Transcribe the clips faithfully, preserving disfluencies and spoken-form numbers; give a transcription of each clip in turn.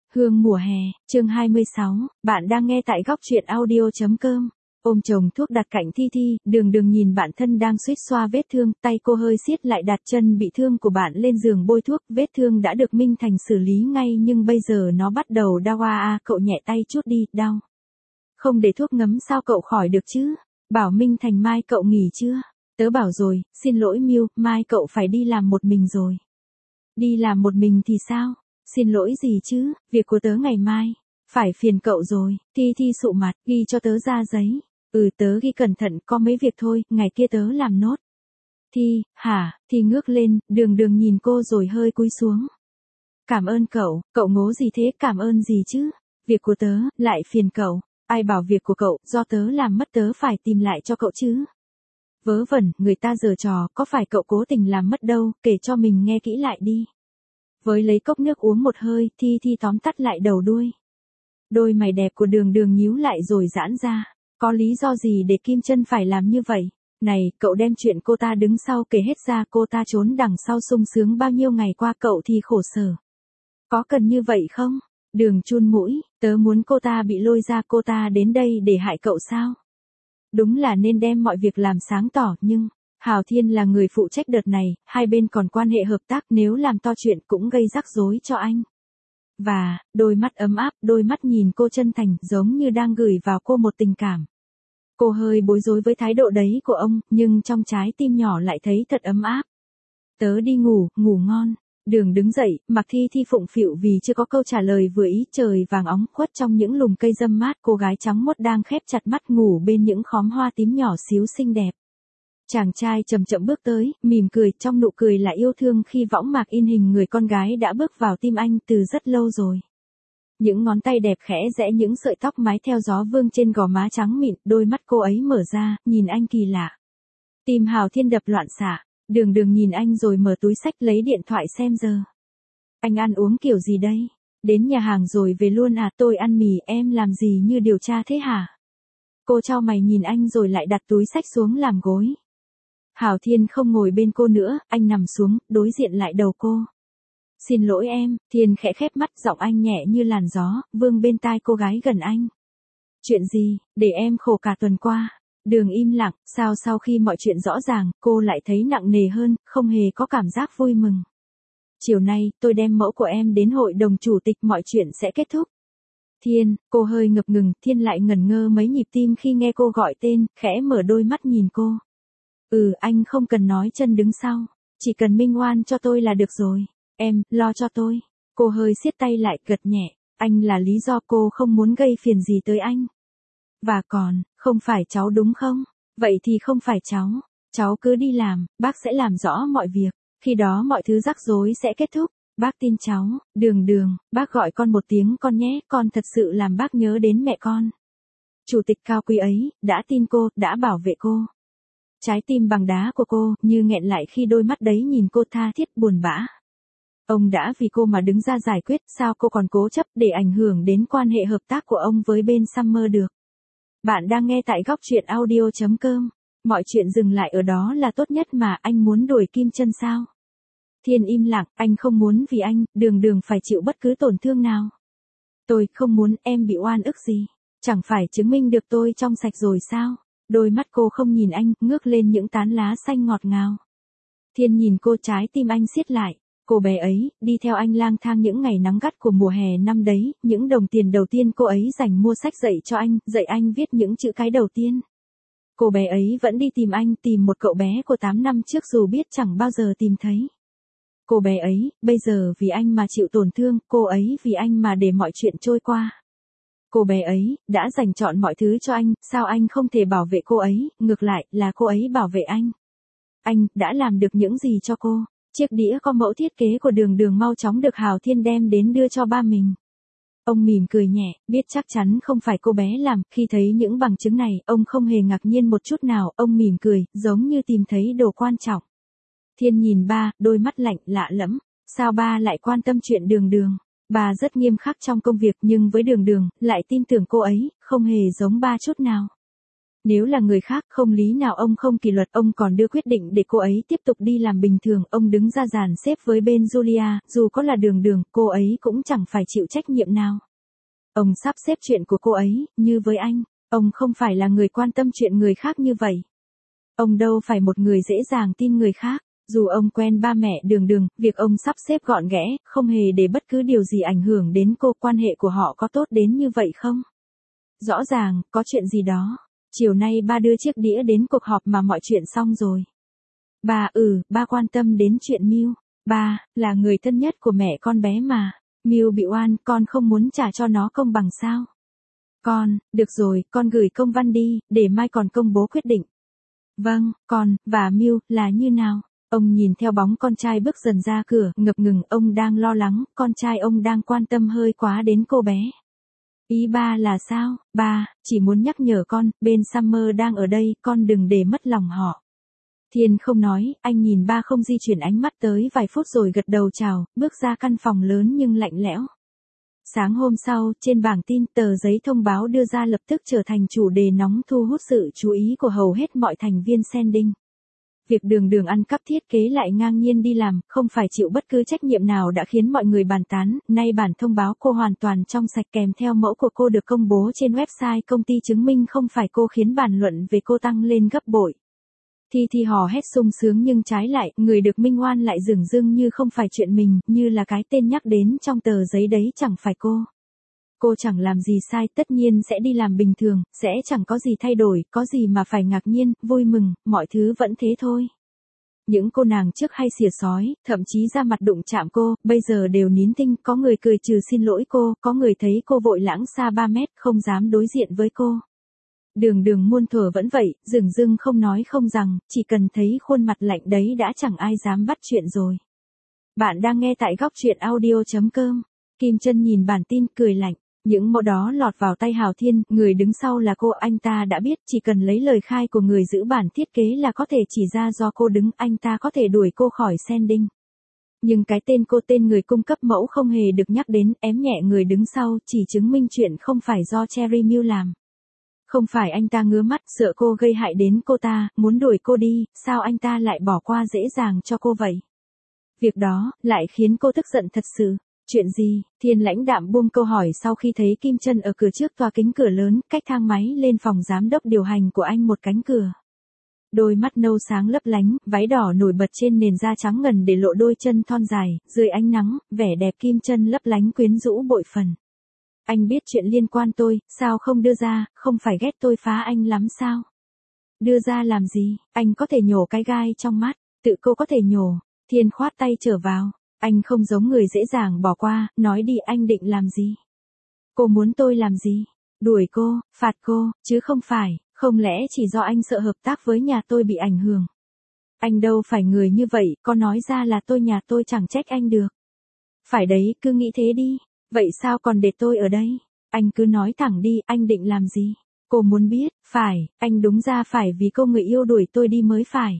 Hương mùa hè, chương hai mươi sáu, bạn đang nghe tại góc truyện audio.com. Ôm chồng thuốc đặt cạnh Thi Thi, Đường Đường nhìn bạn thân đang suýt xoa vết thương, tay cô hơi siết lại đặt chân bị thương của bạn lên giường bôi thuốc, vết thương đã được Minh Thành xử lý ngay nhưng bây giờ nó bắt đầu đau a a, cậu nhẹ tay chút đi, đau. Không để thuốc ngấm sao cậu khỏi được chứ? Bảo Minh Thành mai cậu nghỉ chưa? Tớ bảo rồi, xin lỗi Miu, mai cậu phải đi làm một mình rồi. Đi làm một mình thì sao? Xin lỗi gì chứ, việc của tớ ngày mai. Phải phiền cậu rồi, Thi Thi sụ mặt, ghi cho tớ ra giấy. Ừ tớ ghi cẩn thận, có mấy việc thôi, ngày kia tớ làm nốt. Thi, hả, Thi ngước lên, Đường Đường nhìn cô rồi hơi cúi xuống. Cảm ơn cậu, cậu ngố gì thế, cảm ơn gì chứ? Việc của tớ, lại phiền cậu. Ai bảo việc của cậu, do tớ làm mất tớ phải tìm lại cho cậu chứ? Vớ vẩn, người ta giở trò, có phải cậu cố tình làm mất đâu, kể cho mình nghe kỹ lại đi. Với lấy cốc nước uống một hơi, Thi Thi tóm tắt lại đầu đuôi. Đôi mày đẹp của Đường Đường nhíu lại rồi giãn ra. Có lý do gì để Kim Chân phải làm như vậy? Này, cậu đem chuyện cô ta đứng sau kể hết ra, cô ta trốn đằng sau sung sướng bao nhiêu ngày qua cậu thì khổ sở. Có cần như vậy không? Đường chun mũi, tớ muốn cô ta bị lôi ra, cô ta đến đây để hại cậu sao? Đúng là nên đem mọi việc làm sáng tỏ, nhưng Hào Thiên là người phụ trách đợt này, hai bên còn quan hệ hợp tác, nếu làm to chuyện cũng gây rắc rối cho anh. Và, đôi mắt ấm áp, đôi mắt nhìn cô chân thành, giống như đang gửi vào cô một tình cảm. Cô hơi bối rối với thái độ đấy của ông, nhưng trong trái tim nhỏ lại thấy thật ấm áp. Tớ đi ngủ, ngủ ngon. Đường đứng dậy, mặc Thi Thi phụng phịu vì chưa có câu trả lời vừa ý, trời vàng óng khuất trong những lùm cây râm mát, cô gái trắng mốt đang khép chặt mắt ngủ bên những khóm hoa tím nhỏ xíu xinh đẹp. Chàng trai chậm chậm bước tới, mỉm cười, trong nụ cười là yêu thương khi võng mạc in hình người con gái đã bước vào tim anh từ rất lâu rồi. Những ngón tay đẹp khẽ rẽ những sợi tóc mái theo gió vương trên gò má trắng mịn, đôi mắt cô ấy mở ra, nhìn anh kỳ lạ. Tim Hào Thiên đập loạn xạ, Đường Đường nhìn anh rồi mở túi xách lấy điện thoại xem giờ. Anh ăn uống kiểu gì đây? Đến nhà hàng rồi về luôn à? Tôi ăn mì, em làm gì như điều tra thế hả? Cô chau mày nhìn anh rồi lại đặt túi xách xuống làm gối. Hào Thiên không ngồi bên cô nữa, anh nằm xuống, đối diện lại đầu cô. Xin lỗi em, Thiên khẽ khép mắt, giọng anh nhẹ như làn gió, vương bên tai cô gái gần anh. Chuyện gì, để em khổ cả tuần qua. Đường im lặng, sao sau khi mọi chuyện rõ ràng, cô lại thấy nặng nề hơn, không hề có cảm giác vui mừng. Chiều nay, tôi đem mẫu của em đến hội đồng chủ tịch, mọi chuyện sẽ kết thúc. Thiên, cô hơi ngập ngừng, Thiên lại ngẩn ngơ mấy nhịp tim khi nghe cô gọi tên, khẽ mở đôi mắt nhìn cô. Ừ, anh không cần nói chân đứng sau, chỉ cần minh oan cho tôi là được rồi. Em, lo cho tôi. Cô hơi siết tay lại, gật nhẹ. Anh là lý do cô không muốn gây phiền gì tới anh. Và còn, không phải cháu đúng không? Vậy thì không phải cháu. Cháu cứ đi làm, bác sẽ làm rõ mọi việc. Khi đó mọi thứ rắc rối sẽ kết thúc. Bác tin cháu. Đường Đường, bác gọi con một tiếng con nhé, con thật sự làm bác nhớ đến mẹ con. Chủ tịch cao quý ấy, đã tin cô, đã bảo vệ cô. Trái tim bằng đá của cô, như nghẹn lại khi đôi mắt đấy nhìn cô tha thiết buồn bã. Ông đã vì cô mà đứng ra giải quyết, sao cô còn cố chấp để ảnh hưởng đến quan hệ hợp tác của ông với bên Summer được? Bạn đang nghe tại góc truyện audio.com. Mọi chuyện dừng lại ở đó là tốt nhất mà, anh muốn đuổi Kim Chân sao? Thiên im lặng, anh không muốn vì anh, Đường Đường phải chịu bất cứ tổn thương nào. Tôi không muốn em bị oan ức gì. Chẳng phải chứng minh được tôi trong sạch rồi sao? Đôi mắt cô không nhìn anh, ngước lên những tán lá xanh ngọt ngào. Thiên nhìn cô, trái tim anh siết lại. Cô bé ấy, đi theo anh lang thang những ngày nắng gắt của mùa hè năm đấy, những đồng tiền đầu tiên cô ấy dành mua sách dạy cho anh, dạy anh viết những chữ cái đầu tiên. Cô bé ấy vẫn đi tìm anh, tìm một cậu bé của tám năm trước dù biết chẳng bao giờ tìm thấy. Cô bé ấy, bây giờ vì anh mà chịu tổn thương, cô ấy vì anh mà để mọi chuyện trôi qua. Cô bé ấy, đã dành trọn mọi thứ cho anh, sao anh không thể bảo vệ cô ấy, ngược lại, là cô ấy bảo vệ anh. Anh, đã làm được những gì cho cô? Chiếc đĩa có mẫu thiết kế của Đường Đường mau chóng được Hào Thiên đem đến đưa cho ba mình. Ông mỉm cười nhẹ, biết chắc chắn không phải cô bé làm, khi thấy những bằng chứng này, ông không hề ngạc nhiên một chút nào, ông mỉm cười, giống như tìm thấy đồ quan trọng. Thiên nhìn ba, đôi mắt lạnh, lạ lẫm, sao ba lại quan tâm chuyện Đường Đường? Ba rất nghiêm khắc trong công việc nhưng với Đường Đường, lại tin tưởng cô ấy, không hề giống ba chút nào. Nếu là người khác không lý nào ông không kỷ luật, ông còn đưa quyết định để cô ấy tiếp tục đi làm bình thường, ông đứng ra dàn xếp với bên Julia, dù có là Đường Đường, cô ấy cũng chẳng phải chịu trách nhiệm nào. Ông sắp xếp chuyện của cô ấy, như với anh, ông không phải là người quan tâm chuyện người khác như vậy. Ông đâu phải một người dễ dàng tin người khác, dù ông quen ba mẹ Đường Đường, việc ông sắp xếp gọn ghẽ, không hề để bất cứ điều gì ảnh hưởng đến cô, quan hệ của họ có tốt đến như vậy không? Rõ ràng, có chuyện gì đó. Chiều nay ba đưa chiếc đĩa đến cuộc họp mà mọi chuyện xong rồi. Ba, ừ, ba quan tâm đến chuyện Miu. Ba, là người thân nhất của mẹ con bé mà. Miu bị oan, con không muốn trả cho nó công bằng sao? Con, được rồi, con gửi công văn đi, để mai còn công bố quyết định. Vâng, con, và Miu, là như nào? Ông nhìn theo bóng con trai bước dần ra cửa, ngập ngừng, ông đang lo lắng, con trai ông đang quan tâm hơi quá đến cô bé. Ý ba là sao? Ba, chỉ muốn nhắc nhở con, bên Summer đang ở đây, con đừng để mất lòng họ. Thiên không nói, anh nhìn ba không di chuyển ánh mắt tới vài phút rồi gật đầu chào, bước ra căn phòng lớn nhưng lạnh lẽo. Sáng hôm sau, trên bảng tin, tờ giấy thông báo đưa ra lập tức trở thành chủ đề nóng thu hút sự chú ý của hầu hết mọi thành viên Sending. Việc Đường Đường ăn cắp thiết kế lại ngang nhiên đi làm, không phải chịu bất cứ trách nhiệm nào đã khiến mọi người bàn tán, nay bản thông báo cô hoàn toàn trong sạch kèm theo mẫu của cô được công bố trên website công ty chứng minh không phải cô, khiến bàn luận về cô tăng lên gấp bội. Thi Thi hò hét sung sướng nhưng trái lại, người được minh oan lại dửng dưng như không phải chuyện mình, như là cái tên nhắc đến trong tờ giấy đấy chẳng phải cô. Cô chẳng làm gì sai, tất nhiên sẽ đi làm bình thường, sẽ chẳng có gì thay đổi, có gì mà phải ngạc nhiên, vui mừng, mọi thứ vẫn thế thôi. Những cô nàng trước hay xỉa sói, thậm chí ra mặt đụng chạm cô, bây giờ đều nín thinh, có người cười trừ xin lỗi cô, có người thấy cô vội lãng xa ba mét, không dám đối diện với cô. Đường Đường muôn thuở vẫn vậy, dửng dưng không nói không rằng, chỉ cần thấy khuôn mặt lạnh đấy đã chẳng ai dám bắt chuyện rồi. Bạn đang nghe tại góc truyện audio chấm com. Kim Chân nhìn bản tin cười lạnh. Những mẫu đó lọt vào tay Hào Thiên, người đứng sau là cô, anh ta đã biết, chỉ cần lấy lời khai của người giữ bản thiết kế là có thể chỉ ra do cô đứng, anh ta có thể đuổi cô khỏi Sending. Nhưng cái tên cô, tên người cung cấp mẫu không hề được nhắc đến, ém nhẹ người đứng sau, chỉ chứng minh chuyện không phải do Cherry Miu làm. Không phải anh ta ngứa mắt, sợ cô gây hại đến cô ta, muốn đuổi cô đi, sao anh ta lại bỏ qua dễ dàng cho cô vậy? Việc đó, lại khiến cô tức giận thật sự. Chuyện gì? Thiên lãnh đạm buông câu hỏi sau khi thấy Kim Chân ở cửa trước tòa kính cửa lớn, cách thang máy lên phòng giám đốc điều hành của anh một cánh cửa. Đôi mắt nâu sáng lấp lánh, váy đỏ nổi bật trên nền da trắng ngần để lộ đôi chân thon dài, dưới ánh nắng, vẻ đẹp Kim Chân lấp lánh quyến rũ bội phần. Anh biết chuyện liên quan tôi, sao không đưa ra, không phải ghét tôi phá anh lắm sao? Đưa ra làm gì? Anh có thể nhổ cái gai trong mắt, tự cô có thể nhổ. Thiên khoát tay trở vào. Anh không giống người dễ dàng bỏ qua, nói đi, anh định làm gì? Cô muốn tôi làm gì? Đuổi cô, phạt cô, chứ không phải, không lẽ chỉ do anh sợ hợp tác với nhà tôi bị ảnh hưởng? Anh đâu phải người như vậy, có nói ra là tôi nhà tôi chẳng trách anh được. Phải đấy, cứ nghĩ thế đi. Vậy sao còn để tôi ở đây? Anh cứ nói thẳng đi, anh định làm gì? Cô muốn biết, phải, anh đúng ra phải vì cô người yêu đuổi tôi đi mới phải.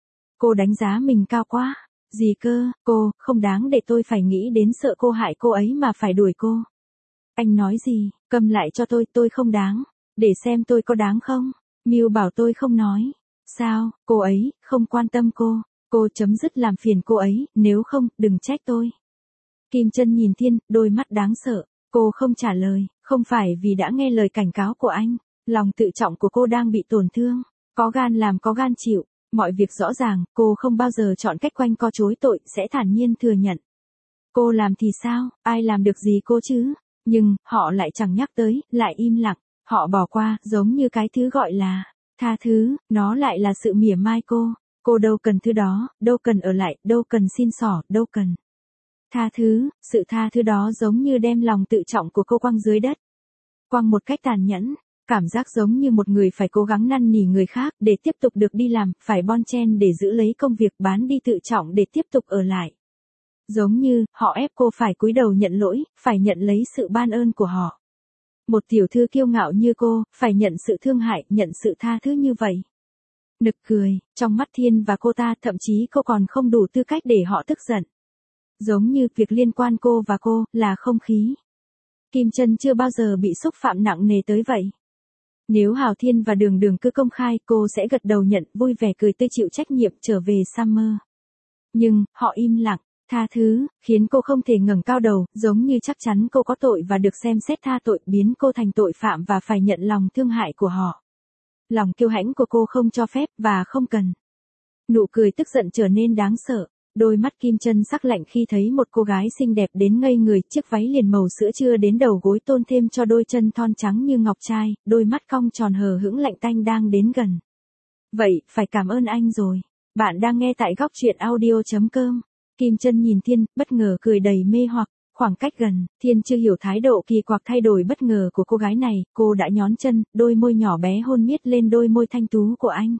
Cô đánh giá mình cao quá. Gì cơ, cô, không đáng để tôi phải nghĩ đến sợ cô hại cô ấy mà phải đuổi cô. Anh nói gì, cầm lại cho tôi, tôi không đáng. Để xem tôi có đáng không? Miu bảo tôi không nói. Sao, cô ấy, không quan tâm cô. Cô chấm dứt làm phiền cô ấy, nếu không, đừng trách tôi. Kim Chân nhìn Thiên, đôi mắt đáng sợ. Cô không trả lời, không phải vì đã nghe lời cảnh cáo của anh. Lòng tự trọng của cô đang bị tổn thương. Có gan làm có gan chịu. Mọi việc rõ ràng, cô không bao giờ chọn cách quanh co chối tội, sẽ thản nhiên thừa nhận. Cô làm thì sao, ai làm được gì cô chứ? Nhưng, họ lại chẳng nhắc tới, lại im lặng. Họ bỏ qua, giống như cái thứ gọi là tha thứ, nó lại là sự mỉa mai cô. Cô đâu cần thứ đó, đâu cần ở lại, đâu cần xin xỏ, đâu cần tha thứ. Sự tha thứ đó giống như đem lòng tự trọng của cô quăng dưới đất. Quăng một cách tàn nhẫn. Cảm giác giống như một người phải cố gắng năn nỉ người khác để tiếp tục được đi làm, phải bon chen để giữ lấy công việc, bán đi tự trọng để tiếp tục ở lại. Giống như, họ ép cô phải cúi đầu nhận lỗi, phải nhận lấy sự ban ơn của họ. Một tiểu thư kiêu ngạo như cô, phải nhận sự thương hại, nhận sự tha thứ như vậy. Nực cười, trong mắt Thiên và cô ta, thậm chí cô còn không đủ tư cách để họ tức giận. Giống như, việc liên quan cô và cô, là không khí. Kim Chân chưa bao giờ bị xúc phạm nặng nề tới vậy. Nếu Hào Thiên và Đường Đường cứ công khai, cô sẽ gật đầu nhận, vui vẻ cười tươi chịu trách nhiệm trở về Summer. Nhưng, họ im lặng, tha thứ, khiến cô không thể ngẩng cao đầu, giống như chắc chắn cô có tội và được xem xét tha tội, biến cô thành tội phạm và phải nhận lòng thương hại của họ. Lòng kiêu hãnh của cô không cho phép, và không cần. Nụ cười tức giận trở nên đáng sợ. Đôi mắt Kim Chân sắc lạnh khi thấy một cô gái xinh đẹp đến ngây người, chiếc váy liền màu sữa trưa đến đầu gối tôn thêm cho đôi chân thon trắng như ngọc trai, đôi mắt cong tròn hờ hững lạnh tanh đang đến gần. Vậy, phải cảm ơn anh rồi. Bạn đang nghe tại góc truyện audio chấm com. Kim Chân nhìn Thiên, bất ngờ cười đầy mê hoặc, khoảng cách gần, Thiên chưa hiểu thái độ kỳ quặc thay đổi bất ngờ của cô gái này, cô đã nhón chân, đôi môi nhỏ bé hôn miết lên đôi môi thanh tú của anh.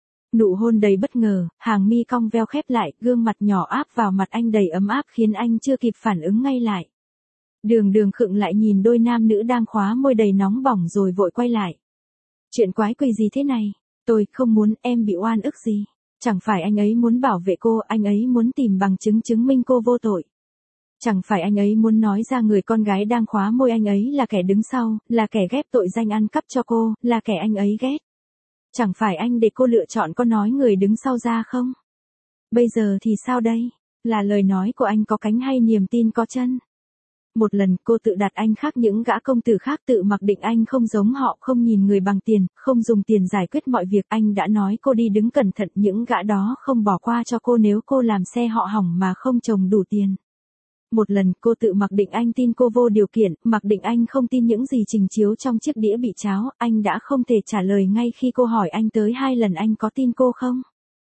Nụ hôn đầy bất ngờ, hàng mi cong veo khép lại, gương mặt nhỏ áp vào mặt anh đầy ấm áp khiến anh chưa kịp phản ứng ngay lại. Đường Đường khựng lại nhìn đôi nam nữ đang khóa môi đầy nóng bỏng rồi vội quay lại. Chuyện quái quỷ gì thế này? Tôi không muốn, em bị oan ức gì? Chẳng phải anh ấy muốn bảo vệ cô, anh ấy muốn tìm bằng chứng chứng minh cô vô tội. Chẳng phải anh ấy muốn nói ra người con gái đang khóa môi anh ấy là kẻ đứng sau, là kẻ ghép tội danh ăn cắp cho cô, là kẻ anh ấy ghét. Chẳng phải anh để cô lựa chọn có nói người đứng sau ra không? Bây giờ thì sao đây? Là lời nói của anh có cánh hay niềm tin có chân? Một lần cô tự đặt anh khác những gã công tử khác, tự mặc định anh không giống họ, không nhìn người bằng tiền, không dùng tiền giải quyết mọi việc. Anh đã nói cô đi đứng cẩn thận, những gã đó không bỏ qua cho cô nếu cô làm xe họ hỏng mà không trồng đủ tiền. Một lần cô tự mặc định anh tin cô vô điều kiện, mặc định anh không tin những gì trình chiếu trong chiếc đĩa bị cháo, anh đã không thể trả lời ngay khi cô hỏi anh tới hai lần anh có tin cô không.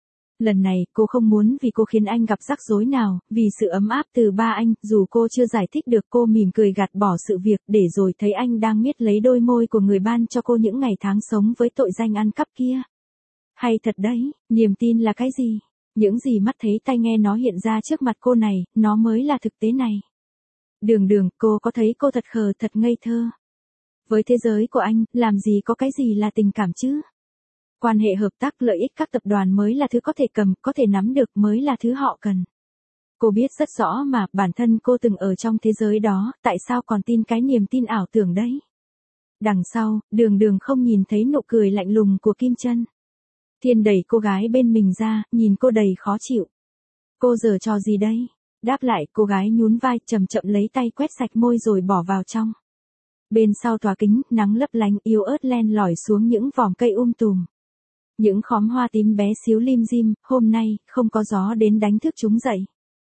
Lần này cô không muốn vì cô khiến anh gặp rắc rối nào, vì sự ấm áp từ ba anh, dù cô chưa giải thích được, cô mỉm cười gạt bỏ sự việc, để rồi thấy anh đang miết lấy đôi môi của người ban cho cô những ngày tháng sống với tội danh ăn cắp kia. Hay thật đấy, niềm tin là cái gì? Những gì mắt thấy tai nghe nó hiện ra trước mặt cô này, nó mới là thực tế này. Đường Đường, cô có thấy cô thật khờ, thật ngây thơ. Với thế giới của anh, làm gì có cái gì là tình cảm chứ? Quan hệ hợp tác lợi ích các tập đoàn mới là thứ có thể cầm, có thể nắm được, mới là thứ họ cần. Cô biết rất rõ mà, bản thân cô từng ở trong thế giới đó, tại sao còn tin cái niềm tin ảo tưởng đấy? Đằng sau, Đường Đường không nhìn thấy nụ cười lạnh lùng của Kim Chân. Thiên đẩy cô gái bên mình ra, nhìn cô đầy khó chịu. Cô giở trò gì đây? Đáp lại, cô gái nhún vai, chậm chậm lấy tay quét sạch môi rồi bỏ vào trong. Bên sau tòa kính, nắng lấp lánh yếu ớt len lỏi xuống những vòm cây um tùm. Những khóm hoa tím bé xíu lim dim, hôm nay, không có gió đến đánh thức chúng dậy.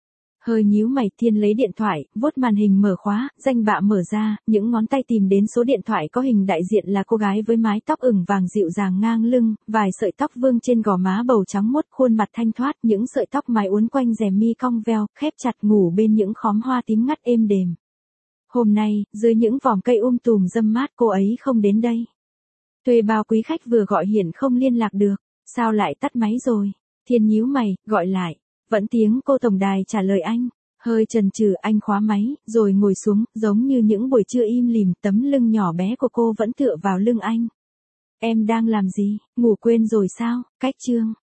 Hơi nhíu mày, Thiên lấy điện thoại, vuốt màn hình mở khóa, danh bạ mở ra, những ngón tay tìm đến số điện thoại có hình đại diện là cô gái với mái tóc ửng vàng dịu dàng ngang lưng, vài sợi tóc vương trên gò má bầu trắng muốt, khuôn mặt thanh thoát, những sợi tóc mái uốn quanh rèm mi cong veo, khép chặt ngủ bên những khóm hoa tím ngắt êm đềm. Hôm nay, dưới những vòm cây um tùm râm mát, cô ấy không đến đây. Thuê bao quý khách vừa gọi hiện không liên lạc được, sao lại tắt máy rồi? Thiên nhíu mày, gọi lại. Vẫn tiếng cô tổng đài trả lời anh. Hơi chần chừ, anh khóa máy, rồi ngồi xuống, giống như những buổi trưa im lìm, tấm lưng nhỏ bé của cô vẫn tựa vào lưng anh. Em đang làm gì? Ngủ quên rồi sao? Cách chương.